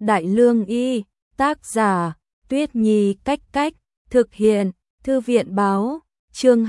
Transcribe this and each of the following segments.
Đại Lương Y, tác giả, Tuyết Nhi Cách Cách, thực hiện, Thư viện báo, chương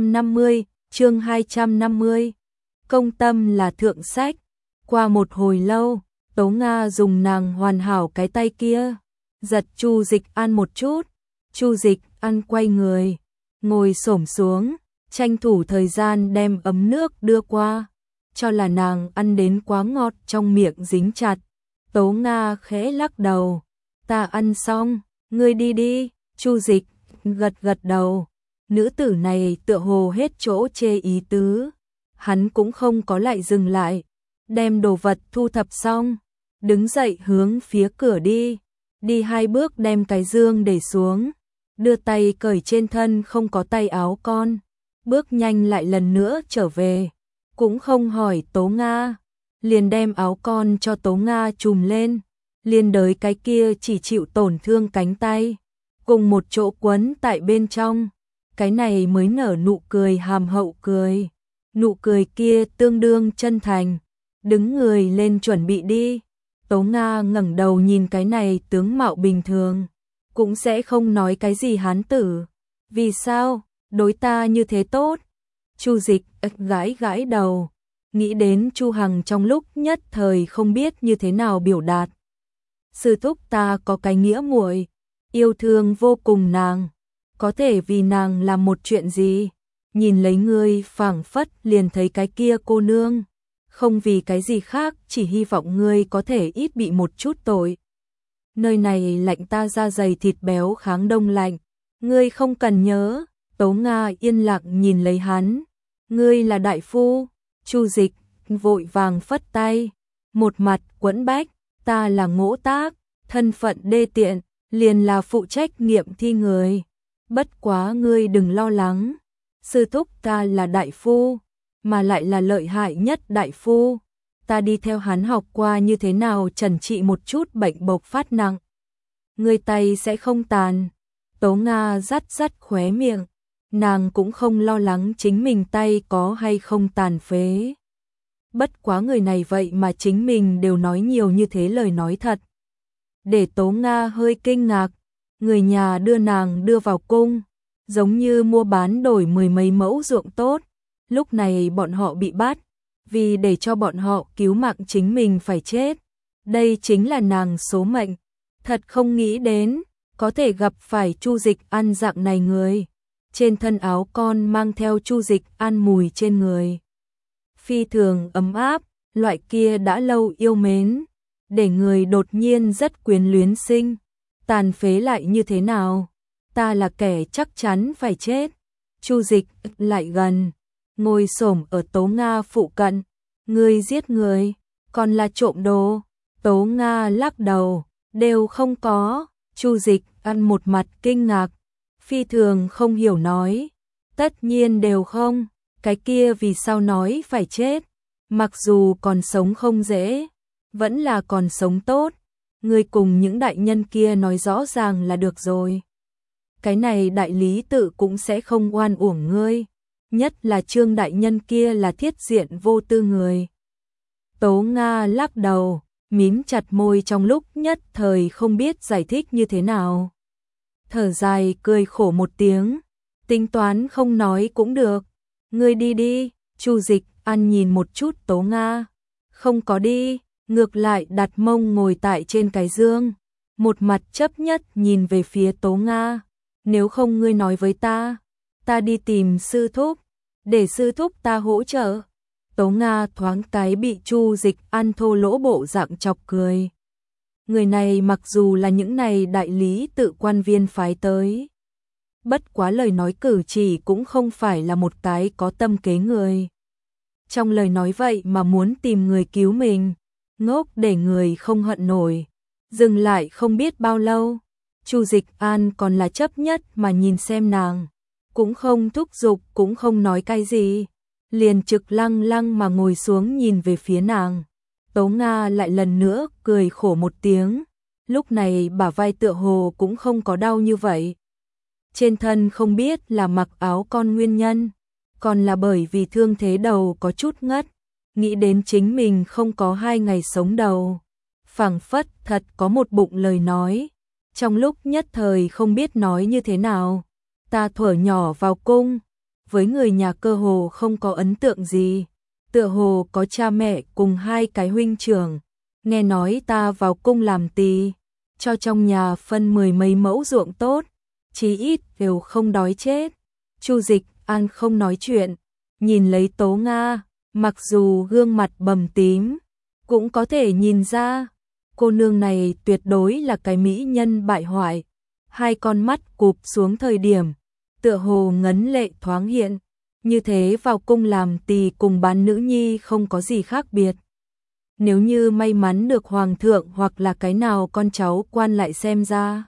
250. Công tâm là thượng sách. Qua một hồi lâu, Tố Nga dùng nàng hoàn hảo cái tay kia, giật Chu Dịch An một chút. Chu Dịch An quay người, ngồi xổm xuống, tranh thủ thời gian đem ấm nước đưa qua, cho là nàng ăn đến quá ngọt trong miệng dính chặt. Tố Nga khẽ lắc đầu, ta ăn xong, ngươi đi đi. Chu Dịch gật gật đầu, nữ tử này tựa hồ hết chỗ chê ý tứ. Hắn cũng không có lại dừng lại, đem đồ vật thu thập xong, đứng dậy hướng phía cửa đi. Đi 2 bước đem cái dương để xuống, đưa tay cởi trên thân không có tay áo con, bước nhanh lại lần nữa trở về, cũng không hỏi Tố Nga, liền đem áo con cho Tố Nga trùm lên, liên đới cái kia chỉ chịu tổn thương cánh tay, cùng một chỗ quấn tại bên trong, cái này mới nở nụ cười hàm hậu cười. Nụ cười kia tương đương chân thành, đứng người lên chuẩn bị đi. Tố Nga ngẩng đầu nhìn cái này tướng mạo bình thường, cũng sẽ không nói cái gì hán tử. Vì sao, đối ta như thế tốt? Chu Dịch gãi gãi đầu, nghĩ đến Chu Hằng trong lúc nhất thời không biết như thế nào biểu đạt. Sư thúc ta có cái nghĩa muội, yêu thương vô cùng nàng, có thể vì nàng làm một chuyện gì? Nhìn lấy ngươi phảng phất liền thấy cái kia cô nương, không vì cái gì khác, chỉ hy vọng ngươi có thể ít bị một chút tội. Nơi này lạnh ta da dày thịt béo kháng đông lạnh, ngươi không cần nhớ. Tố Nga yên lặng nhìn lấy hắn, ngươi là đại phu. Chu Dịch vội vàng phất tay, một mặt quẫn bách, ta là Ngỗ Tác, thân phận đê tiện, liền là phụ trách nghiệm thi người. Bất quá ngươi đừng lo lắng, sư thúc ta là đại phu, mà lại là lợi hại nhất đại phu. Ta đi theo hắn học qua như thế nào trần trị một chút bệnh bộc phát nặng. Ngươi tay sẽ không tàn. Tố Nga rắt rắt khóe miệng, nàng cũng không lo lắng chính mình tay có hay không tàn phế. Bất quá người này vậy mà chính mình đều nói nhiều như thế lời nói thật. Để Tố Nga hơi kinh ngạc, người nhà đưa nàng đưa vào cung, giống như mua bán đổi 10 mấy mẫu ruộng tốt. Lúc này bọn họ bị bắt, vì để cho bọn họ cứu mạng chính mình phải chết. Đây chính là nàng số mệnh. Thật không nghĩ đến, có thể gặp phải Chu Dịch An dạng này người. Trên thân áo con mang theo Chu Dịch An mùi trên người. Phi thường ấm áp, loại kia đã lâu yêu mến, để người đột nhiên rất quyến luyến sinh. Tàn phế lại như thế nào? Ta là kẻ chắc chắn phải chết. Chu Dịch lại gần, ngồi xổm ở Tố Nga phụ cận. Ngươi giết người, còn là trộm đồ? Tố Nga lắc đầu, đều không có. Chu Dịch An một mặt kinh ngạc, phi thường không hiểu nói, tất nhiên đều không. Cái kia vì sao nói phải chết? Mặc dù còn sống không dễ, vẫn là còn sống tốt. Ngươi cùng những đại nhân kia nói rõ ràng là được rồi. Cái này đại lý tự cũng sẽ không oan uổng ngươi, nhất là Trương đại nhân kia là thiết diện vô tư người. Tố Nga lắc đầu, mím chặt môi trong lúc nhất thời không biết giải thích như thế nào. Thở dài cười khổ một tiếng, tính toán không nói cũng được, ngươi đi đi. Chu Dịch An nhìn một chút Tố Nga, không có đi, ngược lại đặt mông ngồi tại trên cái dương, một mặt chấp nhất nhìn về phía Tố Nga. Nếu không ngươi nói với ta, ta đi tìm sư thúc, để sư thúc ta hỗ trợ. Tố Nga thoáng cái bị Chu Dịch An thô lỗ bộ dạng chọc cười. Người này mặc dù là những này đại lý tự quan viên phái tới, bất quá lời nói cử chỉ cũng không phải là một cái có tâm kế người. Trong lời nói vậy mà muốn tìm người cứu mình, ngốc để người không hận nổi. Dừng lại không biết bao lâu, Chu Dịch An còn là chấp nhất mà nhìn xem nàng, cũng không thúc giục cũng không nói cái gì, liền trực lăng lăng mà ngồi xuống nhìn về phía nàng. Tố Nga lại lần nữa cười khổ một tiếng, lúc này bả vai tựa hồ cũng không có đau như vậy. Trên thân không biết là mặc áo con nguyên nhân, còn là bởi vì thương thế đầu có chút ngất, nghĩ đến chính mình không có 2 ngày sống đầu. phảng phất thật có một bụng lời nói. Trong lúc nhất thời không biết nói như thế nào, ta thuở nhỏ vào cung, với người nhà cơ hồ không có ấn tượng gì, tựa hồ có cha mẹ cùng 2 cái huynh trưởng, nghe nói ta vào cung làm tỳ, cho trong nhà phân 10 mấy mẫu ruộng tốt, chí ít đều không đói chết. Chu Dịch An không nói chuyện, nhìn lấy Tố Nga, mặc dù gương mặt bầm tím, cũng có thể nhìn ra, cô nương này tuyệt đối là cái mỹ nhân bại hoại. 2 con mắt cụp xuống thời điểm, tựa hồ ngấn lệ thoáng hiện, như thế vào cung làm tỳ cùng bán nữ nhi không có gì khác biệt. Nếu như may mắn được hoàng thượng hoặc là cái nào con cháu quan lại xem ra,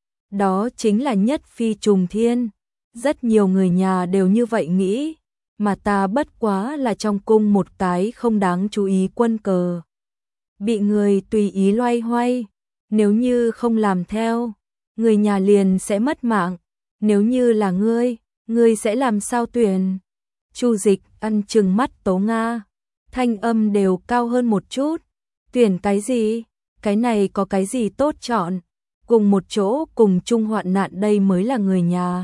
đó chính là nhất phi trùng thiên. Rất nhiều người nhà đều như vậy nghĩ, mà ta bất quá là trong cung một cái không đáng chú ý quân cờ, bị người tùy ý loay hoay. Nếu như không làm theo, người nhà liền sẽ mất mạng. Nếu như là ngươi sẽ làm sao tuyển? Chu Dịch Ăn trừng mắt Tố Nga, thanh âm đều cao hơn một chút. Tuyển cái gì? Cái này có cái gì tốt chọn? Cùng một chỗ cùng chung hoạn nạn đây mới là người nhà.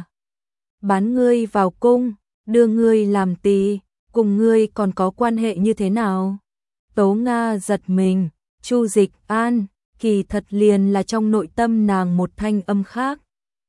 Bán ngươi vào cung, đưa ngươi làm tỳ, cùng ngươi còn có quan hệ như thế nào? Tố Nga giật mình, Chu Dịch An, kỳ thật liền là trong nội tâm nàng một thanh âm khác.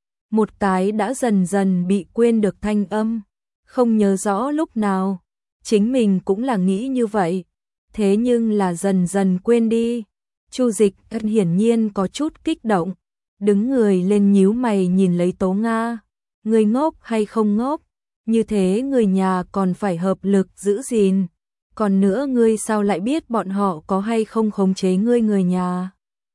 Một cái đã dần dần bị quên được thanh âm, không nhớ rõ lúc nào, chính mình cũng là nghĩ như vậy, thế nhưng là dần dần quên đi. Chu Dịch An hiển nhiên có chút kích động, đứng người lên nhíu mày nhìn lấy Tố Nga, người ngốc hay không ngốc, như thế người nhà còn phải hợp lực giữ gìn, còn nữa ngươi sao lại biết bọn họ có hay không khống chế ngươi người nhà?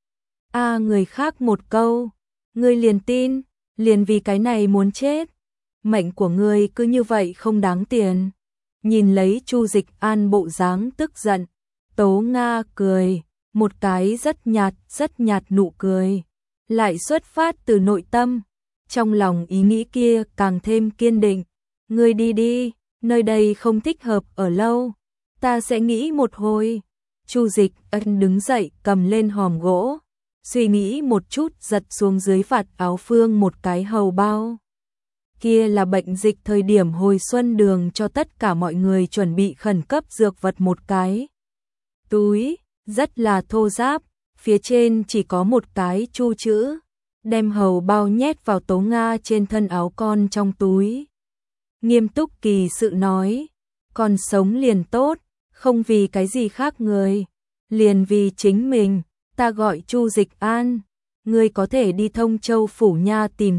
Người khác một câu, ngươi liền tin, liền vì cái này muốn chết, mệnh của ngươi cứ như vậy không đáng tiền. Nhìn lấy Chu Dịch An bộ dáng tức giận, Tố Nga cười, một cái rất nhạt nụ cười, lại xuất phát từ nội tâm, trong lòng ý nghĩ kia càng thêm kiên định. Ngươi đi đi, nơi đây không thích hợp ở lâu, ta sẽ nghĩ một hồi. Chu Dịch Ân đứng dậy cầm lên hòm gỗ, suy nghĩ một chút giật xuống dưới vạt áo Phương một cái hầu bao. Kia là bệnh dịch thời điểm hồi xuân đường cho tất cả mọi người chuẩn bị khẩn cấp dược vật một cái túi, rất là thô ráp, phía trên chỉ có một cái chu chữ, đem hầu bao nhét vào Tố Nga trên thân áo con trong túi. Nghiêm túc kỳ sự nói, còn sống liền tốt, không vì cái gì khác người, liền vì chính mình. Ta gọi Chu Dịch An, ngươi có thể đi Thông Châu phủ nha tìm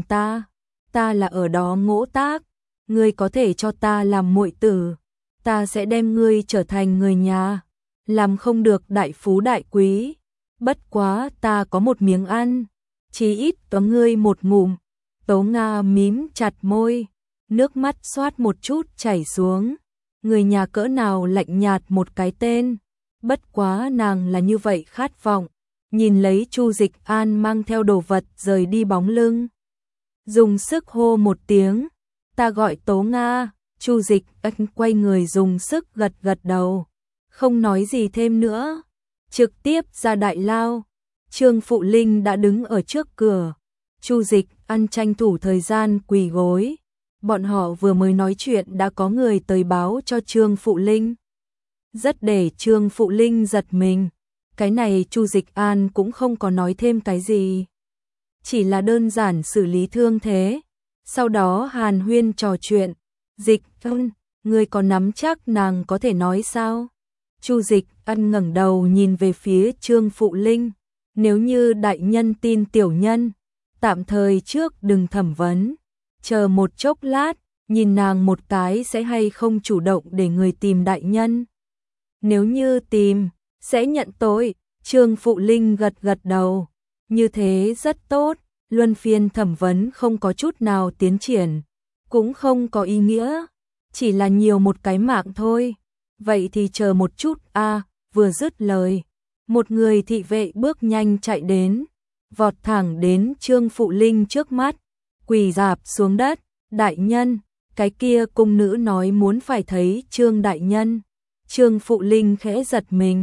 ta là ở đó ngỗ tác, ngươi có thể cho ta làm muội tử, ta sẽ đem ngươi trở thành người nhà, làm không được đại phú đại quý, bất quá ta có một miếng ăn, chí ít có ngươi một ngụm. Tố Nga mím chặt môi, nước mắt xoát một chút chảy xuống, người nhà cỡ nào lạnh nhạt một cái tên, bất quá nàng là như vậy khát vọng. Nhìn lấy Chu Dịch An mang theo đồ vật rời đi bóng lưng, dùng sức hô một tiếng, ta gọi Tố Nga. Chu Dịch An quay người dùng sức gật gật đầu, không nói gì thêm nữa, trực tiếp ra đại lao. Trương Phụ Linh đã đứng ở trước cửa, Chu Dịch An tranh thủ thời gian quỳ gối, bọn họ vừa mới nói chuyện đã có người tới báo cho Trương Phụ Linh, rất để Trương Phụ Linh giật mình. Cái này Chu Dịch An cũng không có nói thêm cái gì, chỉ là đơn giản xử lý thương thế, sau đó hàn huyên trò chuyện. Dịch An, ngươi có nắm chắc nàng có thể nói sao? Chu Dịch An ngẩng đầu nhìn về phía Trương Phụ Linh, nếu như đại nhân tin tiểu nhân, tạm thời trước đừng thẩm vấn, chờ một chốc lát, nhìn nàng một cái sẽ hay không chủ động để người tìm đại nhân. Nếu như tìm, sẽ nhận tội. Trương Phụ Linh gật gật đầu, như thế rất tốt, luân phiên thẩm vấn không có chút nào tiến triển, cũng không có ý nghĩa, chỉ là nhiều một cái mạng thôi. Vậy thì chờ một chút vừa dứt lời, một người thị vệ bước nhanh chạy đến, vọt thẳng đến Trương Phụ Linh trước mắt, quỳ rạp xuống đất, đại nhân, cái kia cung nữ nói muốn phải thấy Trương đại nhân. Trương Phụ Linh khẽ giật mình,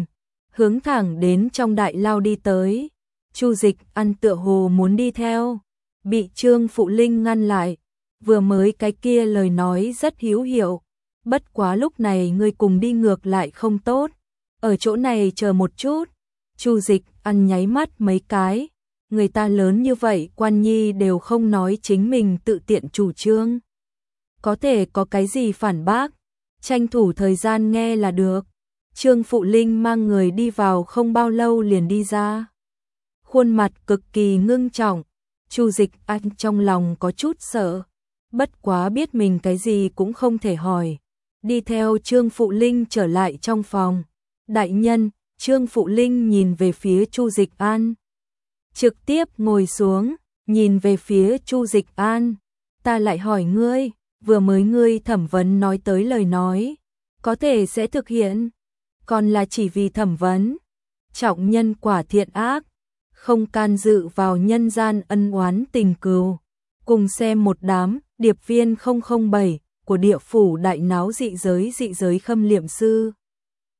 hướng thẳng đến trong đại lao đi tới. Chu Dịch An tựa hồ muốn đi theo, bị Trương Phụ Linh ngăn lại. Vừa mới cái kia lời nói rất hữu hiệu, bất quá lúc này ngươi cùng đi ngược lại không tốt, ở chỗ này chờ một chút. Chu Dịch An nháy mắt mấy cái, người ta lớn như vậy quan nhi đều không nói chính mình tự tiện chủ trương. Có thể có cái gì phản bác, tranh thủ thời gian nghe là được. Trương Phụ Linh mang người đi vào không bao lâu liền đi ra. Khuôn mặt cực kỳ ngưng trọng, Chu Dịch An trong lòng có chút sợ, bất quá biết mình cái gì cũng không thể hỏi. Đi theo Trương Phụ Linh trở lại trong phòng. Đại nhân, Trương Phụ Linh nhìn về phía Chu Dịch An. Trực tiếp ngồi xuống, nhìn về phía Chu Dịch An. Ta lại hỏi ngươi, vừa mới ngươi thẩm vấn nói tới lời nói, có thể sẽ thực hiện, còn là chỉ vì thẩm vấn. Trọng nhân quả thiện ác, không can dự vào nhân gian ân oán tình cừu. Cùng xem một đám điệp viên 007 của địa phủ đại náo dị giới khâm liệm sư.